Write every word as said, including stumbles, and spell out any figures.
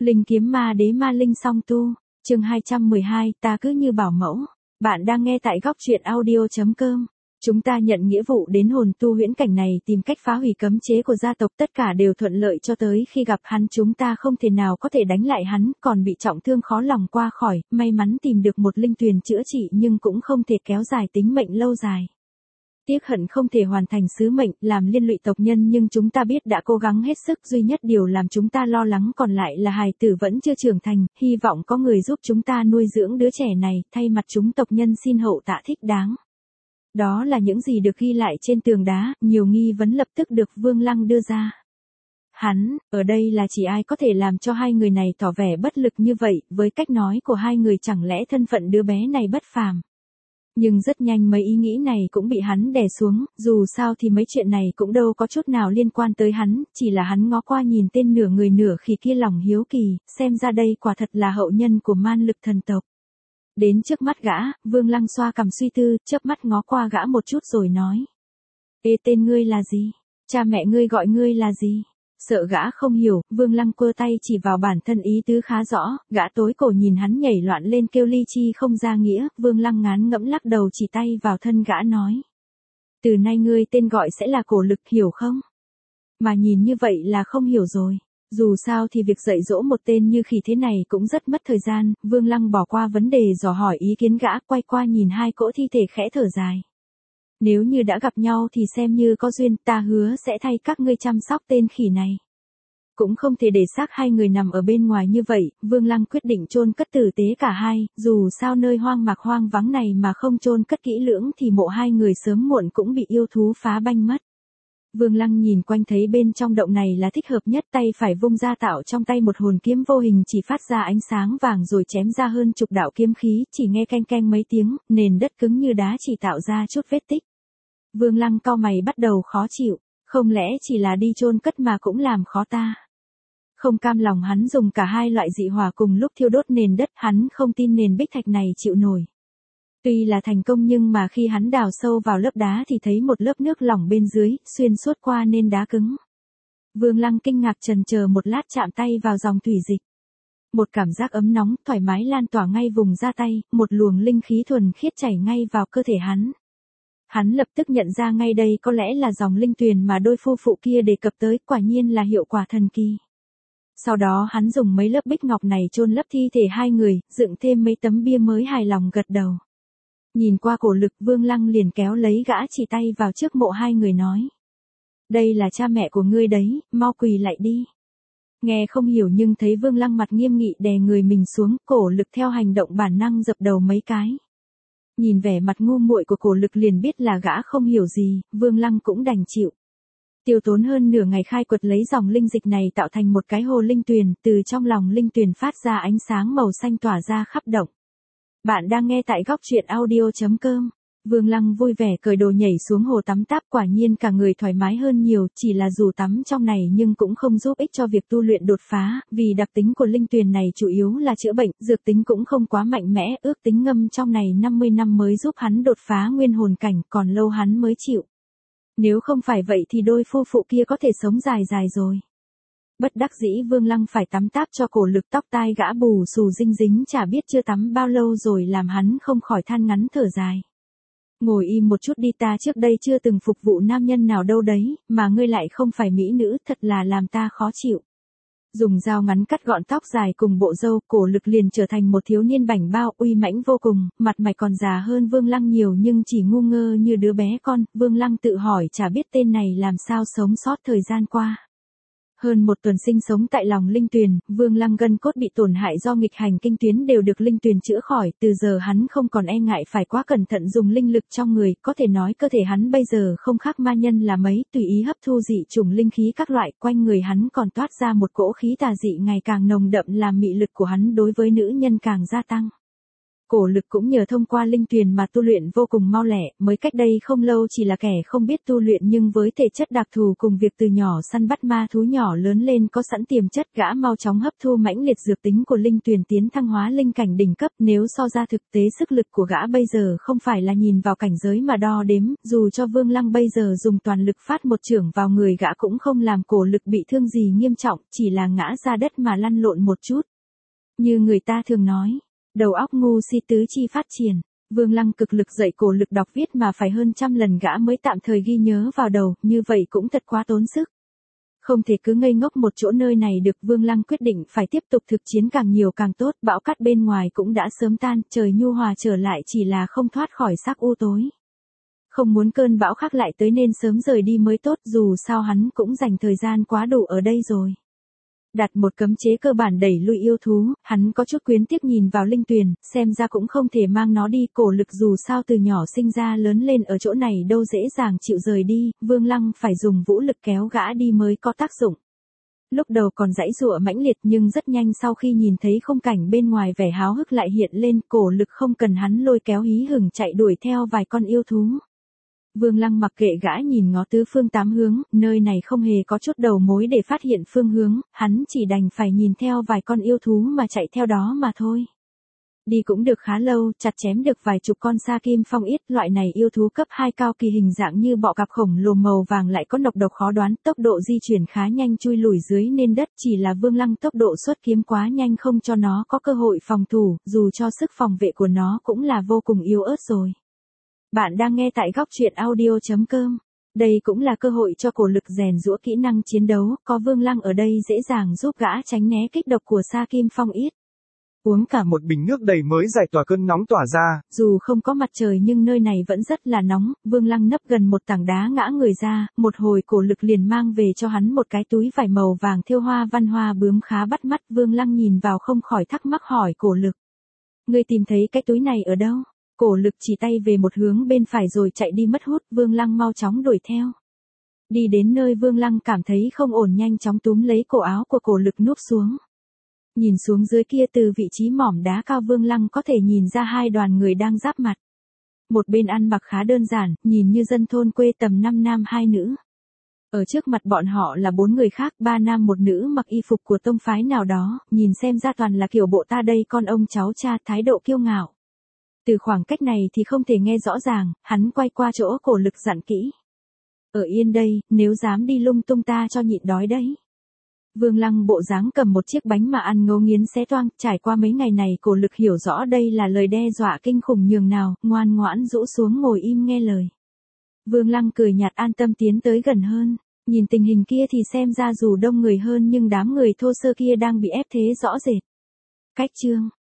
Linh kiếm ma đế ma linh song tu, chương hai trăm mười hai, ta cứ như bảo mẫu. Bạn đang nghe tại góc truyện audio chấm com. Chúng ta nhận nghĩa vụ đến hồn tu huyễn cảnh này tìm cách phá hủy cấm chế của gia tộc, tất cả đều thuận lợi cho tới khi gặp hắn chúng ta không thể nào có thể đánh lại hắn, còn bị trọng thương khó lòng qua khỏi, may mắn tìm được một linh tuyền chữa trị nhưng cũng không thể kéo dài tính mệnh lâu dài. Tiếc hận không thể hoàn thành sứ mệnh, làm liên lụy tộc nhân nhưng chúng ta biết đã cố gắng hết sức, duy nhất điều làm chúng ta lo lắng còn lại là hài tử vẫn chưa trưởng thành, hy vọng có người giúp chúng ta nuôi dưỡng đứa trẻ này, thay mặt chúng tộc nhân xin hậu tạ thích đáng. Đó là những gì được ghi lại trên tường đá, nhiều nghi vấn lập tức được Vương Lăng đưa ra. Hắn, ở đây là chỉ ai có thể làm cho hai người này tỏ vẻ bất lực như vậy, với cách nói của hai người chẳng lẽ thân phận đứa bé này bất phàm. Nhưng rất nhanh mấy ý nghĩ này cũng bị hắn đè xuống, dù sao thì mấy chuyện này cũng đâu có chút nào liên quan tới hắn, chỉ là hắn ngó qua nhìn tên nửa người nửa khỉ kia lòng hiếu kỳ, xem ra đây quả thật là hậu nhân của man lực thần tộc. Đến trước mắt gã, Vương Lăng xoa cằm suy tư, chớp mắt ngó qua gã một chút rồi nói. Ê, tên ngươi là gì? Cha mẹ ngươi gọi ngươi là gì? Sợ gã không hiểu, Vương Lăng quơ tay chỉ vào bản thân ý tứ khá rõ, gã tối cổ nhìn hắn nhảy loạn lên kêu ly chi không ra nghĩa, Vương Lăng ngán ngẫm lắc đầu chỉ tay vào thân gã nói. Từ nay ngươi tên gọi sẽ là Cổ Lực, hiểu không? Mà nhìn như vậy là không hiểu rồi. Dù sao thì việc dạy dỗ một tên như khỉ thế này cũng rất mất thời gian, Vương Lăng bỏ qua vấn đề dò hỏi ý kiến gã, quay qua nhìn hai cỗ thi thể khẽ thở dài. Nếu như đã gặp nhau thì xem như có duyên, ta hứa sẽ thay các ngươi chăm sóc tên khỉ này. Cũng không thể để xác hai người nằm ở bên ngoài như vậy, Vương Lăng quyết định chôn cất tử tế cả hai, dù sao nơi hoang mạc hoang vắng này mà không chôn cất kỹ lưỡng thì mộ hai người sớm muộn cũng bị yêu thú phá banh mất. Vương Lăng nhìn quanh thấy bên trong động này là thích hợp nhất, tay phải vung ra tạo trong tay một hồn kiếm vô hình chỉ phát ra ánh sáng vàng rồi chém ra hơn chục đạo kiếm khí, chỉ nghe keng keng mấy tiếng, nền đất cứng như đá chỉ tạo ra chút vết tích. Vương Lăng cau mày bắt đầu khó chịu, không lẽ chỉ là đi chôn cất mà cũng làm khó ta. Không cam lòng hắn dùng cả hai loại dị hỏa cùng lúc thiêu đốt nền đất, hắn không tin nền bích thạch này chịu nổi. Tuy là thành công nhưng mà khi hắn đào sâu vào lớp đá thì thấy một lớp nước lỏng bên dưới, xuyên suốt qua nên đá cứng. Vương Lăng kinh ngạc chần chờ một lát chạm tay vào dòng thủy dịch. Một cảm giác ấm nóng, thoải mái lan tỏa ngay vùng da tay, một luồng linh khí thuần khiết chảy ngay vào cơ thể hắn. Hắn lập tức nhận ra ngay đây có lẽ là dòng linh tuyền mà đôi phu phụ kia đề cập tới, quả nhiên là hiệu quả thần kỳ. Sau đó hắn dùng mấy lớp bích ngọc này chôn lấp thi thể hai người, dựng thêm mấy tấm bia mới hài lòng gật đầu. Nhìn qua Cổ Lực, Vương Lăng liền kéo lấy gã chỉ tay vào trước mộ hai người nói. Đây là cha mẹ của ngươi đấy, mau quỳ lại đi. Nghe không hiểu nhưng thấy Vương Lăng mặt nghiêm nghị đè người mình xuống, Cổ Lực theo hành động bản năng dập đầu mấy cái. Nhìn vẻ mặt ngu muội của Cổ Lực liền biết là gã không hiểu gì, Vương Lăng cũng đành chịu. Tiêu tốn hơn nửa ngày khai quật lấy dòng linh dịch này tạo thành một cái hồ linh tuyền, từ trong lòng linh tuyền phát ra ánh sáng màu xanh tỏa ra khắp động. Bạn đang nghe tại góc truyện audio chấm com. Vương Lăng vui vẻ cởi đồ nhảy xuống hồ tắm táp, quả nhiên cả người thoải mái hơn nhiều, chỉ là dù tắm trong này nhưng cũng không giúp ích cho việc tu luyện đột phá, vì đặc tính của linh tuyền này chủ yếu là chữa bệnh, dược tính cũng không quá mạnh mẽ, ước tính ngâm trong này năm mươi năm mới giúp hắn đột phá nguyên hồn cảnh, còn lâu hắn mới chịu. Nếu không phải vậy thì đôi phu phụ kia có thể sống dài dài rồi. Bất đắc dĩ Vương Lăng phải tắm táp cho Cổ Lực, tóc tai gã bù xù dinh dính chả biết chưa tắm bao lâu rồi làm hắn không khỏi than ngắn thở dài. Ngồi im một chút đi, ta trước đây chưa từng phục vụ nam nhân nào đâu đấy, mà ngươi lại không phải mỹ nữ, thật là làm ta khó chịu. Dùng dao ngắn cắt gọn tóc dài cùng bộ râu, Cổ Lực liền trở thành một thiếu niên bảnh bao uy mãnh vô cùng, mặt mày còn già hơn Vương Lăng nhiều nhưng chỉ ngu ngơ như đứa bé con. Vương Lăng tự hỏi chả biết tên này làm sao sống sót thời gian qua. Hơn một tuần sinh sống tại lòng linh tuyền, Vương Lăng gân cốt bị tổn hại do nghịch hành kinh tuyến đều được linh tuyền chữa khỏi, từ giờ hắn không còn e ngại phải quá cẩn thận dùng linh lực trong người, có thể nói cơ thể hắn bây giờ không khác ma nhân là mấy, tùy ý hấp thu dị chủng linh khí các loại, quanh người hắn còn toát ra một cỗ khí tà dị ngày càng nồng đậm làm mị lực của hắn đối với nữ nhân càng gia tăng. Cổ Lực cũng nhờ thông qua linh tuyền mà tu luyện vô cùng mau lẹ, mới cách đây không lâu chỉ là kẻ không biết tu luyện nhưng với thể chất đặc thù cùng việc từ nhỏ săn bắt ma thú nhỏ lớn lên có sẵn tiềm chất, gã mau chóng hấp thu mãnh liệt dược tính của linh tuyền tiến thăng hóa linh cảnh đỉnh cấp. Nếu so ra thực tế sức lực của gã bây giờ không phải là nhìn vào cảnh giới mà đo đếm, dù cho Vương Lăng bây giờ dùng toàn lực phát một chưởng vào người gã cũng không làm Cổ Lực bị thương gì nghiêm trọng, chỉ là ngã ra đất mà lăn lộn một chút. Như người ta thường nói, đầu óc ngu si tứ chi phát triển. Vương Lăng cực lực dạy Cổ Lực đọc viết mà phải hơn trăm lần gã mới tạm thời ghi nhớ vào đầu, như vậy cũng thật quá tốn sức. Không thể cứ ngây ngốc một chỗ nơi này được, Vương Lăng quyết định phải tiếp tục thực chiến càng nhiều càng tốt. Bão cát bên ngoài cũng đã sớm tan, trời nhu hòa trở lại, chỉ là không thoát khỏi sắc u tối. Không muốn cơn bão khác lại tới nên sớm rời đi mới tốt, dù sao hắn cũng dành thời gian quá đủ ở đây rồi. Đặt một cấm chế cơ bản đẩy lui yêu thú, hắn có chút quyến tiếc nhìn vào linh tuyền, xem ra cũng không thể mang nó đi. Cổ Lực dù sao từ nhỏ sinh ra lớn lên ở chỗ này đâu dễ dàng chịu rời đi, Vương Lăng phải dùng vũ lực kéo gã đi mới có tác dụng. Lúc đầu còn giãy giụa mãnh liệt nhưng rất nhanh sau khi nhìn thấy khung cảnh bên ngoài vẻ háo hức lại hiện lên. Cổ Lực không cần hắn lôi kéo hí hửng chạy đuổi theo vài con yêu thú. Vương Lăng mặc kệ gã nhìn ngó tứ phương tám hướng, nơi này không hề có chút đầu mối để phát hiện phương hướng, hắn chỉ đành phải nhìn theo vài con yêu thú mà chạy theo đó mà thôi. Đi cũng được khá lâu, chặt chém được vài chục con sa kim phong yết, loại này yêu thú cấp hai cao kỳ hình dạng như bọ cạp khổng lồ màu vàng lại có nọc độc khó đoán, tốc độ di chuyển khá nhanh chui lùi dưới nền đất, chỉ là Vương Lăng tốc độ xuất kiếm quá nhanh không cho nó có cơ hội phòng thủ, dù cho sức phòng vệ của nó cũng là vô cùng yếu ớt rồi. Bạn đang nghe tại góc truyện audio chấm com. Đây cũng là cơ hội cho Cổ Lực rèn giũa kỹ năng chiến đấu, có Vương Lăng ở đây dễ dàng giúp gã tránh né kích độc của sa kim phong yết. Uống cả một bình nước đầy mới giải tỏa cơn nóng tỏa ra. Dù không có mặt trời nhưng nơi này vẫn rất là nóng, Vương Lăng nấp gần một tảng đá ngã người ra, một hồi Cổ Lực liền mang về cho hắn một cái túi vải màu vàng thêu hoa văn hoa bướm khá bắt mắt. Vương Lăng nhìn vào không khỏi thắc mắc hỏi Cổ Lực: "Ngươi tìm thấy cái túi này ở đâu?" Cổ Lực chỉ tay về một hướng bên phải rồi chạy đi mất hút, Vương Lăng mau chóng đuổi theo. Đi đến nơi Vương Lăng cảm thấy không ổn nhanh chóng túm lấy cổ áo của Cổ Lực núp xuống. Nhìn xuống dưới kia từ vị trí mỏm đá cao Vương Lăng có thể nhìn ra hai đoàn người đang giáp mặt. Một bên ăn mặc khá đơn giản, nhìn như dân thôn quê tầm năm nam hai nữ. Ở trước mặt bọn họ là bốn người khác, ba nam một nữ mặc y phục của tông phái nào đó, nhìn xem ra toàn là kiểu bộ ta đây con ông cháu cha, thái độ kiêu ngạo. Từ khoảng cách này thì không thể nghe rõ ràng, hắn quay qua chỗ Cổ Lực dặn kỹ: "Ở yên đây, nếu dám đi lung tung ta cho nhịn đói đấy." Vương Lăng bộ dáng cầm một chiếc bánh mà ăn ngấu nghiến xé toang, trải qua mấy ngày này Cổ Lực hiểu rõ đây là lời đe dọa kinh khủng nhường nào, ngoan ngoãn rũ xuống ngồi im nghe lời. Vương Lăng cười nhạt an tâm tiến tới gần hơn, nhìn tình hình kia thì xem ra dù đông người hơn nhưng đám người thô sơ kia đang bị ép thế rõ rệt. Cách chương